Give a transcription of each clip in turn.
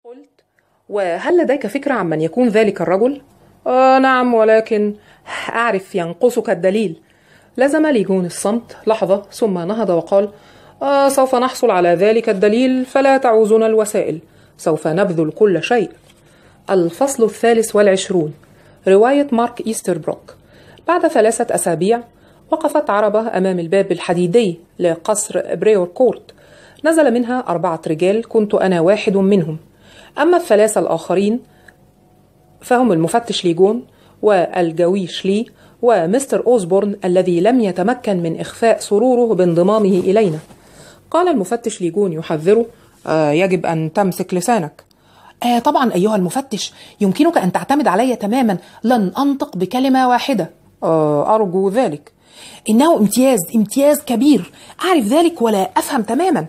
قلت: وهل لديك فكرة عن من يكون ذلك الرجل؟ نعم، ولكن أعرف ينقصك الدليل. لزم ليجون الصمت لحظة ثم نهض وقال: سوف نحصل على ذلك الدليل، فلا تعوزنا الوسائل، سوف نبذل كل شيء. الفصل 23، رواية مارك إيستربروك. بعد 3 أسابيع وقفت عربة أمام الباب الحديدي لقصر بريور كورت. نزل منها 4 رجال، كنت أنا واحد منهم. أما ال3 الآخرين فهم المفتش ليجون والجويش لي ومستر أوزبورن الذي لم يتمكن من إخفاء سروره بانضمامه إلينا. قال المفتش ليجون يحذره: يجب أن تمسك لسانك. طبعا أيها المفتش، يمكنك أن تعتمد علي تماما، لن أنطق بكلمة واحدة. أرجو ذلك. إنه امتياز كبير، أعرف ذلك ولا أفهم تماما.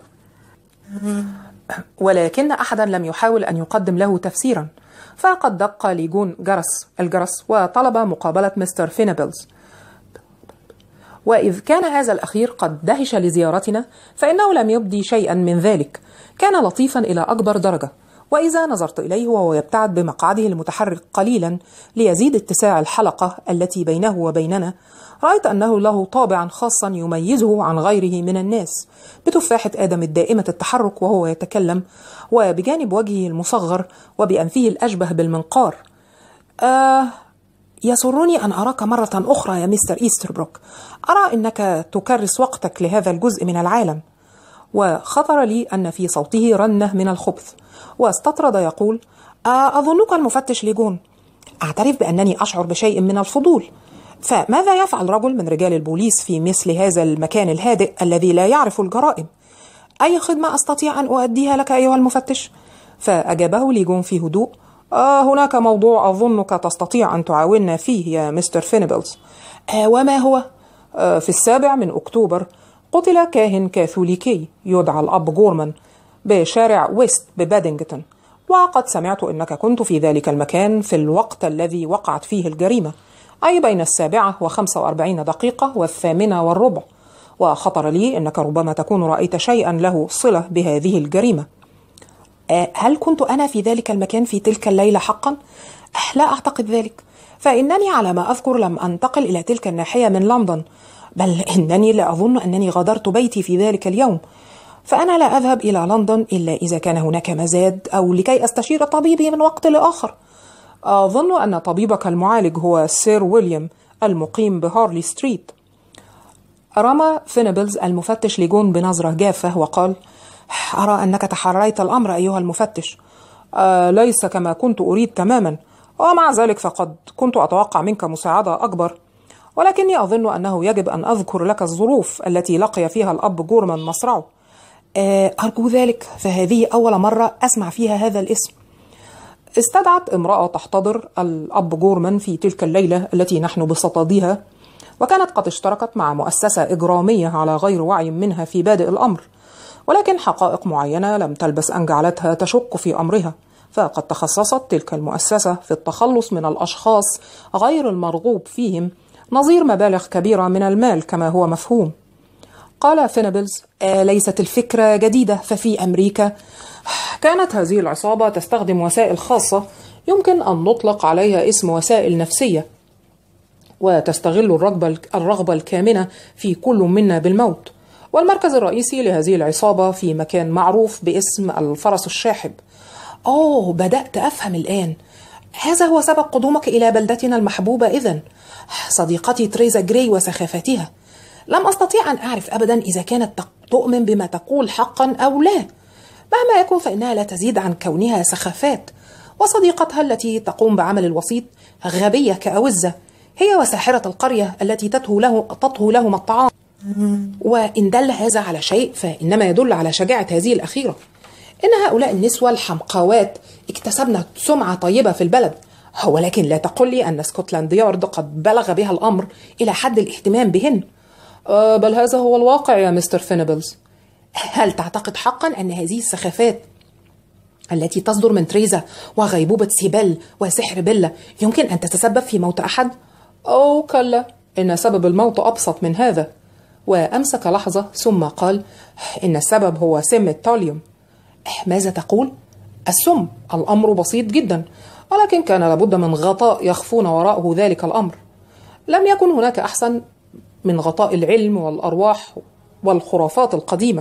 ولكن أحدا لم يحاول أن يقدم له تفسيرا، فقد دق ليجون الجرس وطلب مقابلة مستر فينبلز. وإذ كان هذا الأخير قد دهش لزيارتنا، فإنه لم يبدي شيئا من ذلك. كان لطيفا إلى أكبر درجة، وإذا نظرت إليه وهو يبتعد بمقعده المتحرك قليلا ليزيد اتساع الحلقة التي بينه وبيننا، رأيت أنه له طابعا خاصا يميزه عن غيره من الناس، بتفاحة آدم الدائمة التحرك وهو يتكلم، وبجانب وجهه المصغر وبأنفه الأشبه بالمنقار. يسرني أن أراك مرة أخرى يا مستر إيستربروك. أرى أنك تكرس وقتك لهذا الجزء من العالم. وخطر لي أن في صوته رنة من الخبث، واستطرد يقول: أظنك المفتش ليجون. أعترف بأنني أشعر بشيء من الفضول. فماذا يفعل رجل من رجال البوليس في مثل هذا المكان الهادئ الذي لا يعرف الجرائم؟ أي خدمة أستطيع أن أؤديها لك أيها المفتش؟ فأجابه ليجون في هدوء: هناك موضوع أظنك تستطيع أن تعاوننا فيه يا مستر فينبلز. وما هو؟ في 7 من أكتوبر قتل كاهن كاثوليكي يدعى الأب جورمان بشارع ويست ببادينغتون، وقد سمعت أنك كنت في ذلك المكان في الوقت الذي وقعت فيه الجريمة، أي بين 7:45 و8:08، وخطر لي أنك ربما تكون رأيت شيئا له صلة بهذه الجريمة. هل كنت أنا في ذلك المكان في تلك الليلة حقا؟ لا أعتقد ذلك، فإنني على ما أذكر لم أنتقل إلى تلك الناحية من لندن، بل إنني لا أظن أنني غادرت بيتي في ذلك اليوم. فأنا لا أذهب إلى لندن إلا إذا كان هناك مزاد أو لكي أستشير طبيبي من وقت لآخر. أظن أن طبيبك المعالج هو سير ويليام المقيم بهارلي ستريت. رمى فينبلز المفتش ليجون بنظرة جافة وقال: أرى أنك تحريت الأمر أيها المفتش. ليس كما كنت أريد تماما، ومع ذلك فقد كنت أتوقع منك مساعدة أكبر، ولكني أظن أنه يجب أن أذكر لك الظروف التي لقي فيها الأب جورمان مصرعه. أرجو ذلك، فهذه أول مرة أسمع فيها هذا الاسم. استدعت امرأة تحتضر الأب جورمان في تلك الليلة التي نحن بصددها، وكانت قد اشتركت مع مؤسسة إجرامية على غير وعي منها في بادئ الأمر، ولكن حقائق معينة لم تلبث أن جعلتها تشك في أمرها، فقد تخصصت تلك المؤسسة في التخلص من الأشخاص غير المرغوب فيهم نظير مبالغ كبيرة من المال كما هو مفهوم. قال فينبلز: ليست الفكرة جديدة، ففي أمريكا كانت هذه العصابة تستخدم وسائل خاصة يمكن أن نطلق عليها اسم وسائل نفسية، وتستغل الرغبة الكامنة في كل منا بالموت. والمركز الرئيسي لهذه العصابة في مكان معروف باسم الفرس الشاحب. بدأت أفهم الآن. هذا هو سبب قدومك إلى بلدتنا المحبوبة إذن. صديقتي تريزا جراي وسخافتها. لم أستطيع أن أعرف أبدا إذا كانت تؤمن بما تقول حقا أو لا. مهما يكن فإنها لا تزيد عن كونها سخافات. وصديقتها التي تقوم بعمل الوسيط غبية كأوزة، هي وساحرة القرية التي تطهو لهم الطعام. وإن دل هذا على شيء فإنما يدل على شجاعة هذه الأخيرة. إن هؤلاء النسوة الحمقاوات اكتسبن سمعة طيبة في البلد، ولكن لا تقل لي أن سكوتلاند يارد قد بلغ بها الأمر إلى حد الاهتمام بهن. بل هذا هو الواقع يا مستر فينبلز. هل تعتقد حقا أن هذه السخافات التي تصدر من تريزا وغيبوبة سيبل وسحر بيلا يمكن أن تتسبب في موت أحد؟ كلا، إن سبب الموت أبسط من هذا. وأمسك لحظة ثم قال: إن السبب هو سم التاليوم. ماذا تقول؟ السم. الأمر بسيط جدا، ولكن كان لابد من غطاء يخفون وراءه ذلك الأمر. لم يكن هناك أحسن من غطاء العلم والأرواح والخرافات القديمة.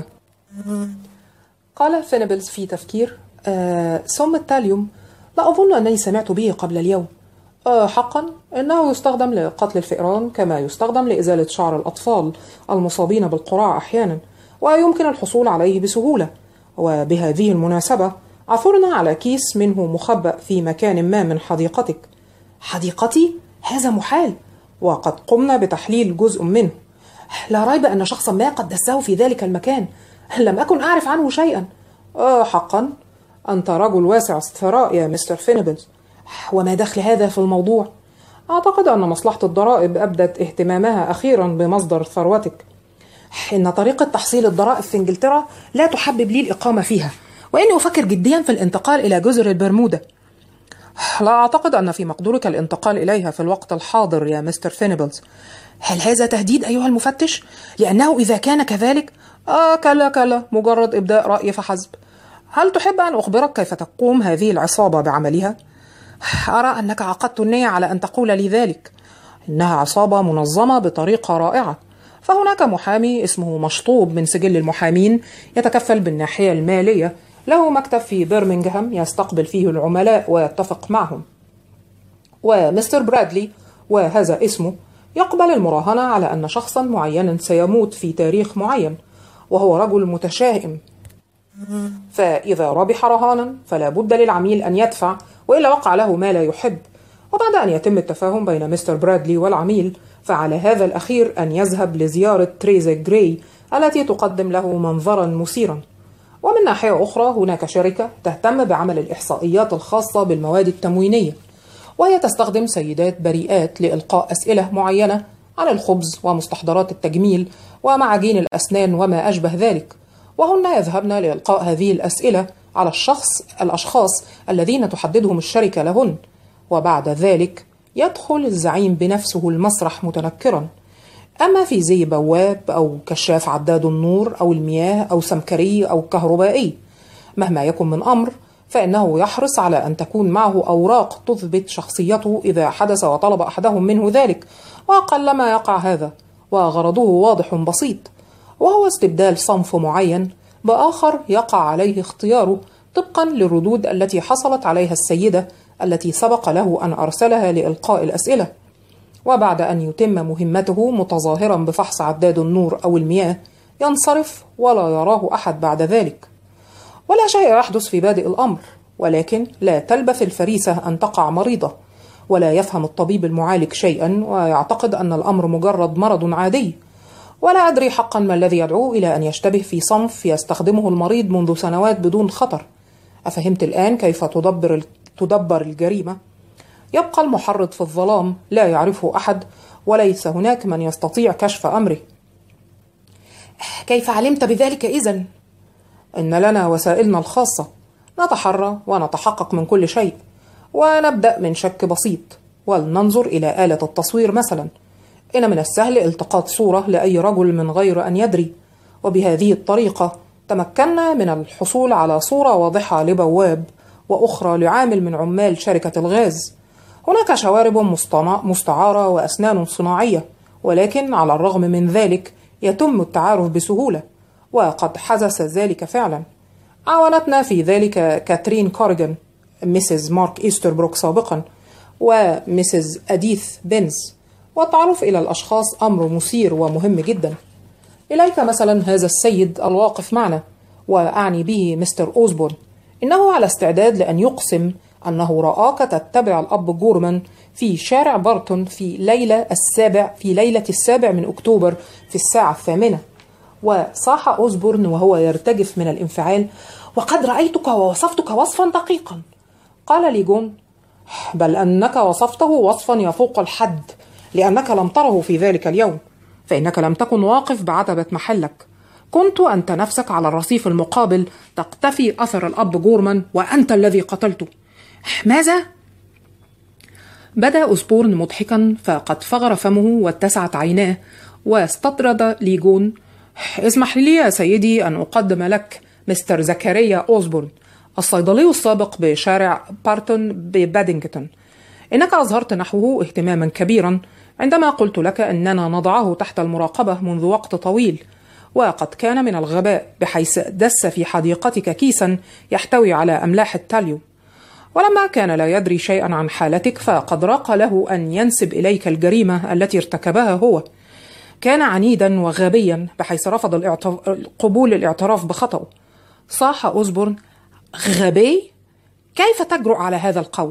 قال فينيبلز في تفكير: سم التاليوم لا أظن أنني سمعت به قبل اليوم. حقا إنه يستخدم لقتل الفئران كما يستخدم لإزالة شعر الأطفال المصابين بالقراع أحيانا، ويمكن الحصول عليه بسهولة. وبهذه المناسبة عثرنا على كيس منه مخبأ في مكان ما من حديقتك. حديقتي؟ هذا محال، وقد قمنا بتحليل جزء منه. لا ريب أن شخصا ما قد دسه في ذلك المكان. لم أكن أعرف عنه شيئا. حقا أنت رجل واسع الثراء يا مستر فينيبلز. وما دخل هذا في الموضوع؟ أعتقد أن مصلحة الضرائب أبدت اهتمامها أخيرا بمصدر ثروتك. إن طريقة تحصيل الضرائب في إنجلترا لا تحبب لي الإقامة فيها، وإني أفكر جديا في الانتقال إلى جزر البرمودا. لا أعتقد أن في مقدورك الانتقال إليها في الوقت الحاضر يا مستر فينيبلز. هل هذا تهديد أيها المفتش؟ لأنه إذا كان كذلك كلا مجرد إبداء رأي فحسب. هل تحب أن أخبرك كيف تقوم هذه العصابة بعملها؟ أرى أنك عقدت النية على أن تقول لي ذلك. إنها عصابة منظمة بطريقة رائعة. فهناك محامي اسمه مشطوب من سجل المحامين يتكفل بالناحية المالية، له مكتب في برمنغهام يستقبل فيه العملاء ويتفق معهم. ومستر برادلي، وهذا اسمه، يقبل المراهنة على أن شخصا معينا سيموت في تاريخ معين، وهو رجل متشائم. فإذا ربح رهانا فلا بد للعميل أن يدفع، وإلا وقع له ما لا يحب. وبعد أن يتم التفاهم بين مستر برادلي والعميل، فعلى هذا الأخير أن يذهب لزيارة تريزا جراي التي تقدم له منظرا مثيرا. ومن ناحية أخرى هناك شركة تهتم بعمل الإحصائيات الخاصة بالمواد التموينية، وهي تستخدم سيدات بريئات لإلقاء أسئلة معينة عن الخبز ومستحضرات التجميل ومعاجين الأسنان وما أشبه ذلك، وهن يذهبن لإلقاء هذه الأسئلة على الأشخاص الذين تحددهم الشركة لهن. وبعد ذلك يدخل الزعيم بنفسه المسرح متنكرا، أما في زي بواب أو كشاف عداد النور أو المياه أو سمكري أو كهربائي. مهما يكن من أمر فإنه يحرص على أن تكون معه أوراق تثبت شخصيته إذا حدث وطلب أحدهم منه ذلك، وقلما يقع هذا، وغرضه واضح بسيط، وهو استبدال صنف معين بآخر يقع عليه اختياره طبقا للردود التي حصلت عليها السيدة التي سبق له أن أرسلها لإلقاء الأسئلة. وبعد أن يتم مهمته متظاهرا بفحص عداد النور أو المياه ينصرف ولا يراه أحد بعد ذلك. ولا شيء يحدث في بادئ الأمر، ولكن لا تلبث الفريسة أن تقع مريضة، ولا يفهم الطبيب المعالج شيئا ويعتقد أن الأمر مجرد مرض عادي. ولا أدري حقا ما الذي يدعو إلى أن يشتبه في صنف يستخدمه المريض منذ سنوات بدون خطر. أفهمت الآن كيف تدبر الجريمة؟ يبقى المحرض في الظلام لا يعرفه أحد، وليس هناك من يستطيع كشف أمره. كيف علمت بذلك إذن؟ إن لنا وسائلنا الخاصة، نتحرى ونتحقق من كل شيء، ونبدأ من شك بسيط، ولننظر إلى آلة التصوير مثلا. إن من السهل التقاط صورة لأي رجل من غير أن يدري، وبهذه الطريقة تمكنا من الحصول على صورة واضحة لبواب، وأخرى لعامل من عمال شركة الغاز. هناك شوارب مستعارة وأسنان صناعية، ولكن على الرغم من ذلك يتم التعارف بسهولة، وقد حدث ذلك فعلا. عاونتنا في ذلك كاترين كوريغان، ميسيز مارك إيستربروك سابقا، وميسيز أديث بنز. والتعرف إلى الأشخاص أمر مثير ومهم جدا. إليك مثلا هذا السيد الواقف معنا، وأعني به مستر أوزبورن، إنه على استعداد لأن يقسم أنه رآك تتبع الأب جورمان في شارع بارتون في ليلة 7 من أكتوبر في 8:00. وصاح أوزبورن وهو يرتجف من الانفعال: وقد رأيتك ووصفتك وصفا دقيقا. قال لي جون: بل أنك وصفته وصفا يفوق الحد، لأنك لم تره في ذلك اليوم، فإنك لم تكن واقف بعتبة محلك. كنت أنت نفسك على الرصيف المقابل تقتفي أثر الأب جورمان، وأنت الذي قتلته. ماذا؟ بدأ أوزبورن مضحكا، فقد فغر فمه واتسعت عيناه، واستطرد ليجون: اسمح لي يا سيدي أن أقدم لك مستر زكريا أوزبورن، الصيدلي السابق بشارع بارتون ببادينغتون، إنك أظهرت نحوه اهتماما كبيرا عندما قلت لك أننا نضعه تحت المراقبة منذ وقت طويل، وقد كان من الغباء بحيث دس في حديقتك كيسا يحتوي على أملاح التاليوم. ولما كان لا يدري شيئا عن حالتك فقد راق له أن ينسب إليك الجريمة التي ارتكبها هو. كان عنيدا وغبيا بحيث رفض قبول الاعتراف بخطأه. صاح أوزبورن: غبي؟ كيف تجرؤ على هذا القول؟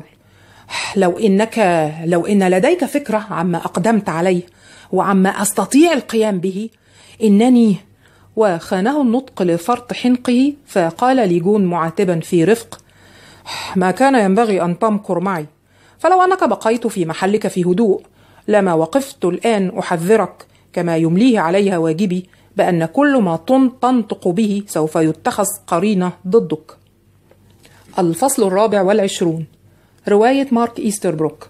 لو إن لديك فكرة عما أقدمت عليه وعما أستطيع القيام به إنني. وخانه النطق لفرط حنقه، فقال ليجون معاتبا في رفق: ما كان ينبغي أن تمكر معي، فلو أنك بقيت في محلك في هدوء لما وقفت الآن أحذرك كما يمليه عليها واجبي بأن كل ما تنطق به سوف يتخذ قرينة ضدك. الفصل 24، رواية مارك إيستربروك.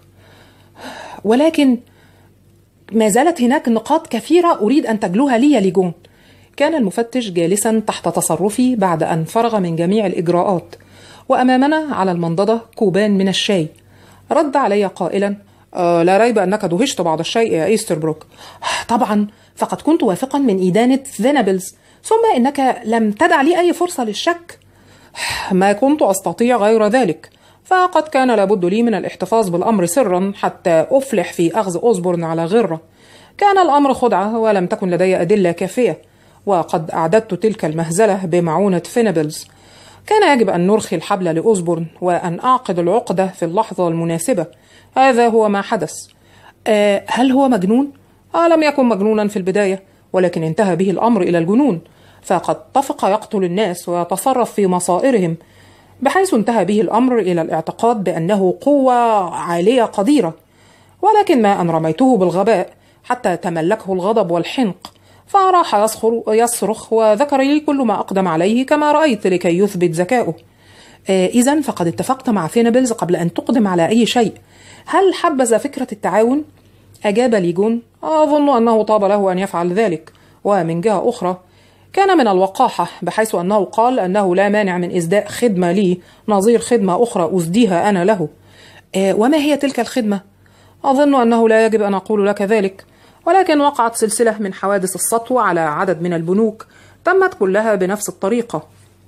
ولكن ما زالت هناك نقاط كثيرة أريد أن تجلوها لي يا ليجون. كان المفتش جالسا تحت تصرفي بعد أن فرغ من جميع الإجراءات، وأمامنا على المنضدة كوبان من الشاي. رد علي قائلا: لا ريب أنك دهشت بعض الشيء يا إيستربروك. طبعا، فقد كنت واثقا من إدانة فينابلز، ثم إنك لم تدع لي أي فرصة للشك. ما كنت أستطيع غير ذلك، فقد كان لابد لي من الاحتفاظ بالأمر سرا حتى أفلح في أخذ أوزبورن على غرة. كان الأمر خدعة ولم تكن لدي أدلة كافية، وقد أعددت تلك المهزلة بمعونة فينابلز. كان يجب أن نرخي الحبل لأوزبورن وأن أعقد العقدة في اللحظة المناسبة. هذا هو ما حدث. هل هو مجنون؟ لم يكن مجنونا في البداية، ولكن انتهى به الأمر إلى الجنون، فقد طفق يقتل الناس ويتصرف في مصائرهم، بحيث انتهى به الأمر إلى الاعتقاد بأنه قوة عالية قديرة. ولكن ما أن رميته بالغباء حتى تملكه الغضب والحنق، فراح يصرخ وذكر لي كل ما أقدم عليه كما رأيت لكي يثبت ذكاؤه. إذن فقد اتفقت مع فينابلز قبل أن تقدم على أي شيء. هل حبذ فكرة التعاون؟ أجاب ليجون: أظن أنه طاب له أن يفعل ذلك. ومن جهة أخرى كان من الوقاحة بحيث أنه قال أنه لا مانع من إسداء خدمة لي نظير خدمة أخرى أسديها أنا له. وما هي تلك الخدمة؟ أظن أنه لا يجب أن أقول لك ذلك، ولكن وقعت سلسلة من حوادث السطو على عدد من البنوك تمت كلها بنفس الطريقة،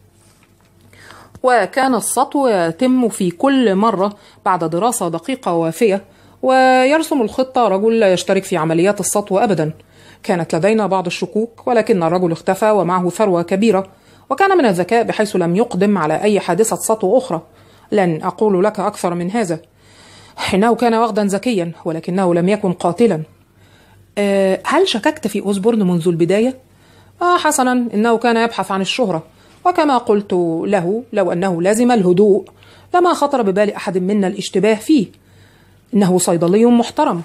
وكان السطو يتم في كل مرة بعد دراسة دقيقة ووافية، ويرسم الخطة رجل لا يشترك في عمليات السطو أبدا. كانت لدينا بعض الشكوك، ولكن الرجل اختفى ومعه ثروة كبيرة، وكان من الذكاء بحيث لم يقدم على أي حادثة سطو أخرى. لن أقول لك أكثر من هذا. إنه كان وغدا ذكيا، ولكنه لم يكن قاتلا. هل شككت في أوزبورن منذ البداية؟ حسنا، إنه كان يبحث عن الشهرة، وكما قلت له لو أنه لازم الهدوء لما خطر ببال أحد منا الاشتباه فيه. إنه صيدلي محترم،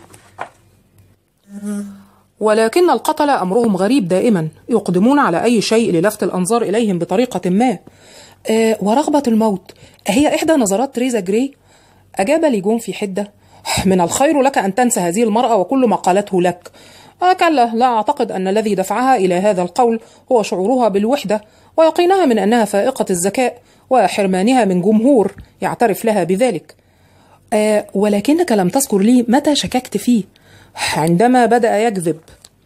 ولكن القتلة أمرهم غريب دائما، يقدمون على أي شيء للفت الأنظار إليهم بطريقة ما. ورغبة الموت هي إحدى نظرات تريزا جراي؟ أجاب ليجون في حدة: من الخير لك أن تنسى هذه المرأة وكل ما قالته لك. كلا، لا أعتقد أن الذي دفعها إلى هذا القول هو شعورها بالوحدة ويقينها من أنها فائقة الذكاء وحرمانها من جمهور يعترف لها بذلك. ولكنك لم تذكر لي متى شككت فيه. عندما بدأ يكذب.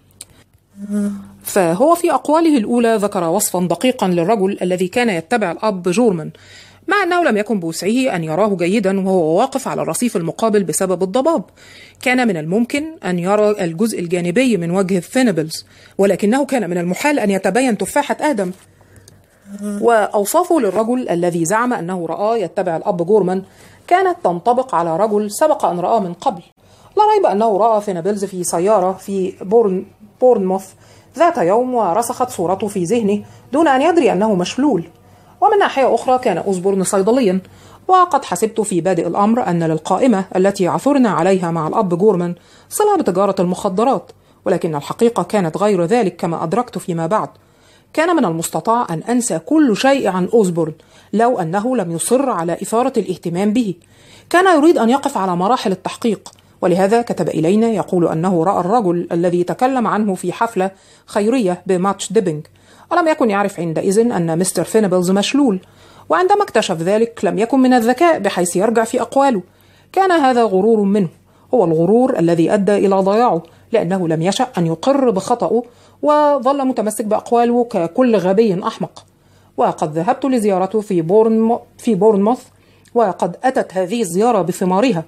فهو في أقواله الأولى ذكر وصفا دقيقا للرجل الذي كان يتبع الأب جورمان، مع أنه لم يكن بوسعه أن يراه جيدا وهو واقف على الرصيف المقابل بسبب الضباب. كان من الممكن أن يرى الجزء الجانبي من وجه فينابلز، ولكنه كان من المحال أن يتبين تفاحة آدم. وأوصافه للرجل الذي زعم أنه رآه يتبع الأب جورمان كانت تنطبق على رجل سبق أن رآه من قبل. لا ريب أنه رأى فينابلز في سيارة في بورنموث ذات يوم، ورسخت صورته في ذهنه دون أن يدري أنه مشلول. ومن ناحية أخرى كان أوزبورن صيدليا، وقد حسبت في بادئ الأمر أن للقائمة التي عثرنا عليها مع الأب جورمان صلة بتجارة المخدرات، ولكن الحقيقة كانت غير ذلك كما أدركت فيما بعد. كان من المستطاع أن أنسى كل شيء عن أوزبورن لو أنه لم يصر على إثارة الاهتمام به. كان يريد أن يقف على مراحل التحقيق، ولهذا كتب إلينا يقول أنه رأى الرجل الذي تكلم عنه في حفلة خيرية بماتش ديبينج، ولم يكن يعرف عندئذ أن مستر فينابلز مشلول. وعندما اكتشف ذلك لم يكن من الذكاء بحيث يرجع في أقواله. كان هذا غرور منه، هو الغرور الذي أدى إلى ضياعه، لأنه لم يشأ أن يقر بخطأه وظل متمسك بأقواله ككل غبي أحمق. وقد ذهبت لزيارته في بورنموث، وقد أتت هذه الزيارة بثمارها،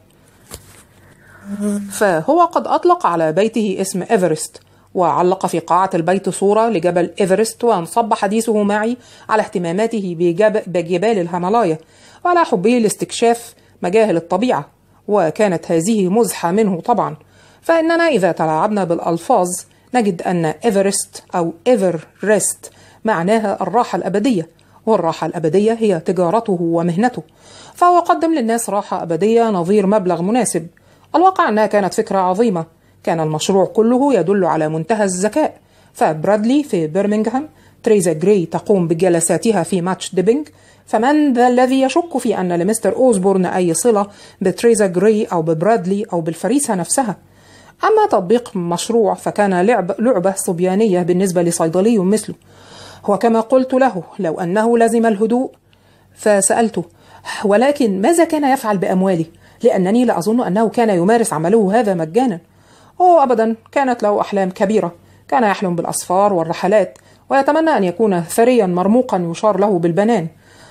فهو قد أطلق على بيته اسم إيفرست، وعلق في قاعة البيت صورة لجبل إيفرست، وانصب حديثه معي على اهتماماته بجبال الهيمالايا وعلى حبه لاستكشاف مجاهل الطبيعة. وكانت هذه مزحة منه طبعا، فإننا إذا تلاعبنا بالألفاظ نجد أن إيفرست أو إيفرست معناها الراحة الأبدية، والراحة الأبدية هي تجارته ومهنته، فهو قدم للناس راحة أبدية نظير مبلغ مناسب. الواقع أنها كانت فكرة عظيمة، كان المشروع كله يدل على منتهى الذكاء. فبرادلي في برمنغهام، تريزا جراي تقوم بجلساتها في ماتش ديبينج، فمن ذا الذي يشك في أن لمستر أوزبورن أي صلة بتريزا جراي أو ببرادلي أو بالفريسة نفسها؟ أما تطبيق مشروع فكان لعبة صبيانية بالنسبة لصيدلي مثله. وكما قلت له لو أنه لزم الهدوء، فسألته: ولكن ماذا كان يفعل بأمواله؟ لأنني لا أظن أنه كان يمارس عمله هذا مجانا. أبدا، كانت له أحلام كبيرة، كان يحلم بالأسفار والرحلات، ويتمنى أن يكون ثريا مرموقا يشار له بالبنان،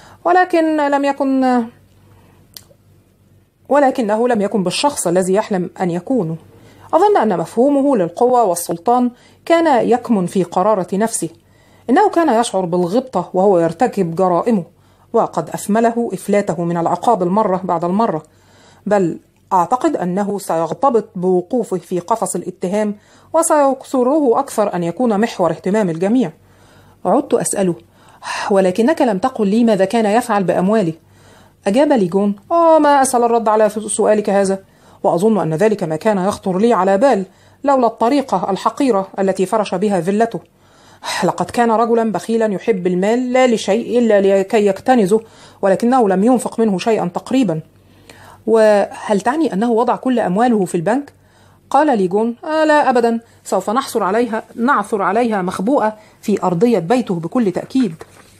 ولكنه لم يكن بالشخص الذي يحلم أن يكونه. أظن أن مفهومه للقوة والسلطان كان يكمن في قرارة نفسه. إنه كان يشعر بالغبطة وهو يرتكب جرائمه، وقد أفمله إفلاته من العقاب المرة بعد المرة، بل أعتقد أنه سيغتبط بوقوفه في قفص الاتهام، وسيكثره أكثر أن يكون محور اهتمام الجميع. عدت أسأله: ولكنك لم تقل لي ماذا كان يفعل بأمواله؟ أجاب ليجون: ما أسهل الرد على سؤالك هذا، وأظن أن ذلك ما كان يخطر لي على بال لولا الطريقة الحقيرة التي فرش بها فيلته. لقد كان رجلا بخيلا يحب المال لا لشيء إلا لكي يكتنزه، ولكنه لم ينفق منه شيئا تقريبا. وهل تعني أنه وضع كل أمواله في البنك؟ قال ليجون: لا أبدا، سوف نعثر عليها مخبوءة في أرضية بيته بكل تأكيد.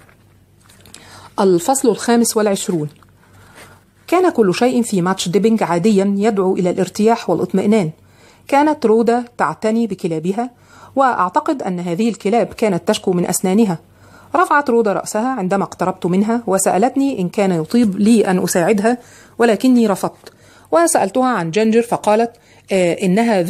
الفصل 25. كان كل شيء في ماتش ديبينج عاديا يدعو إلى الارتياح والاطمئنان. كانت رودا تعتني بكلابها، وأعتقد أن هذه الكلاب كانت تشكو من أسنانها. رفعت رودا رأسها عندما اقتربت منها وسألتني إن كان يطيب لي أن أساعدها، ولكني رفضت. وسألتها عن جينجر فقالت إنها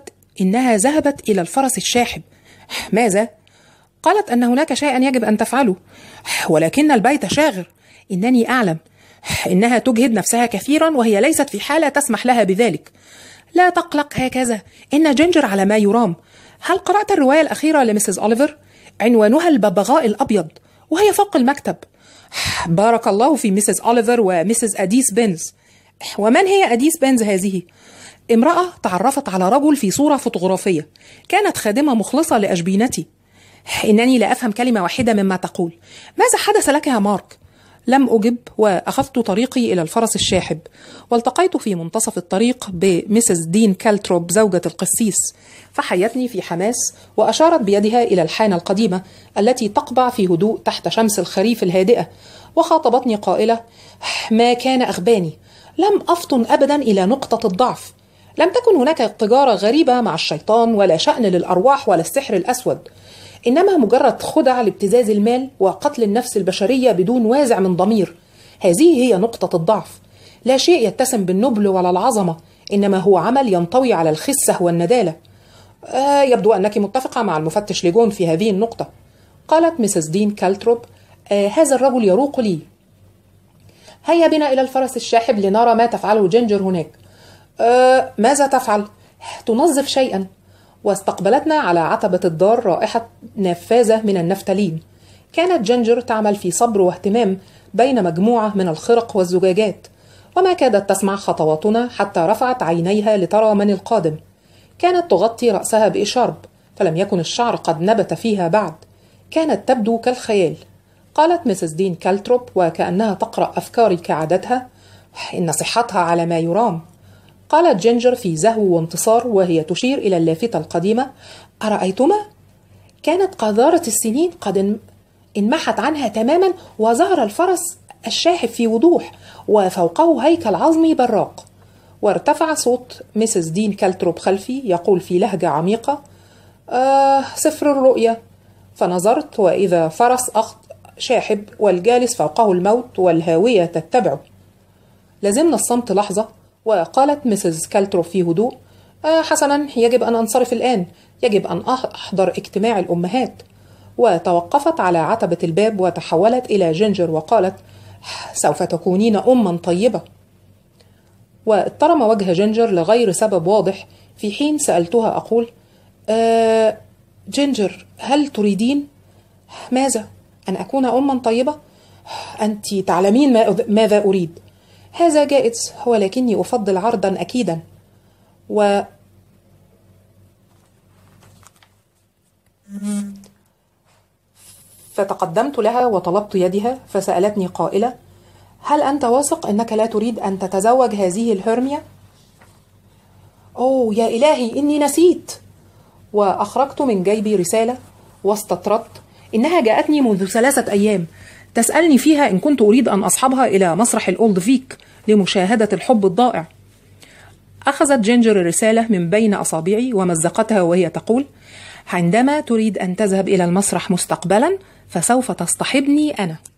ذهبت إلى الفرس الشاحب. ماذا؟ قالت أن هناك شيئا يجب أن تفعله، ولكن البيت شاغر. إنني أعلم. إنها تجهد نفسها كثيرا وهي ليست في حالة تسمح لها بذلك. لا تقلق هكذا، إن جينجر على ما يرام. هل قرأت الرواية الأخيرة لمسز أوليفر؟ عنوانها الببغاء الأبيض، وهي فوق المكتب. بارك الله في مسز أوليفر ومسز أديس بنز. ومن هي أديس بنز هذه؟ امرأة تعرفت على رجل في صورة فوتوغرافية، كانت خادمة مخلصة لأجبينتي. إنني لا أفهم كلمة واحدة مما تقول. ماذا حدث لك يا مارك؟ لم أجب، وأخذت طريقي إلى الفرس الشاحب، والتقيت في منتصف الطريق بمسز دين كالتروب زوجة القسيس، فحيتني في حماس وأشارت بيدها إلى الحانة القديمة التي تقبع في هدوء تحت شمس الخريف الهادئة، وخاطبتني قائلة: ما كان أغباني، لم أفطن أبدا إلى نقطة الضعف. لم تكن هناك تجارة غريبة مع الشيطان ولا شأن للأرواح ولا السحر الأسود، إنما مجرد خدع لابتزاز المال وقتل النفس البشرية بدون وازع من ضمير. هذه هي نقطة الضعف، لا شيء يتسم بالنبل ولا العظمة، إنما هو عمل ينطوي على الخسة والندالة. يبدو أنك متفقة مع المفتش ليجون في هذه النقطة، قالت مسز دين كالتروب. هذا الرجل يروق لي. هيا بنا إلى الفرس الشاحب لنرى ما تفعله جينجر هناك. ماذا تفعل؟ تنظف شيئا. واستقبلتنا على عتبة الدار رائحة نافذة من النفتالين. كانت جينجر تعمل في صبر واهتمام بين مجموعة من الخرق والزجاجات، وما كادت تسمع خطواتنا حتى رفعت عينيها لترى من القادم. كانت تغطي رأسها بإشارب، فلم يكن الشعر قد نبت فيها بعد. كانت تبدو كالخيال. قالت مسز دين كالتروب وكأنها تقرأ أفكاري كعادتها: إن صحتها على ما يرام. قالت جينجر في زهو وانتصار وهي تشير إلى اللافتة القديمة: أرأيتما؟ كانت قذارة السنين قد انمحت عنها تماما، وظهر الفرس الشاحب في وضوح وفوقه هيكل عظمي براق. وارتفع صوت ميسيس دين كالتروب خلفي يقول في لهجة عميقة: سفر الرؤيا. فنظرت وإذا فرس شاحب والجالس فوقه الموت والهاوية تتبعه. لزمنا الصمت لحظة، وقالت ميسيس كالتروب في هدوء: حسنا، يجب أن أنصرف الآن، يجب أن أحضر اجتماع الأمهات. وتوقفت على عتبة الباب وتحولت إلى جينجر وقالت: سوف تكونين أما طيبة. واضطرم وجه جينجر لغير سبب واضح، في حين سألتها أقول: جينجر، هل تريدين؟ ماذا؟ أن أكون أما طيبة؟ أنت تعلمين ماذا أريد. هذا جائز، ولكني أفضل عرضا أكيدا. فتقدمت لها وطلبت يدها، فسألتني قائلة: هل أنت واثق أنك لا تريد أن تتزوج هذه الهرمية؟ أوه يا إلهي، إني نسيت. وأخرجت من جيبي رسالة واستطردت. إنها جاءتني منذ 3 أيام، تسألني فيها إن كنت أريد أن أصحبها إلى مسرح الأولد فيك لمشاهدة الحب الضائع. أخذت جينجر الرسالة من بين أصابعي ومزقتها وهي تقول: عندما تريد أن تذهب إلى المسرح مستقبلا فسوف تصطحبني أنا.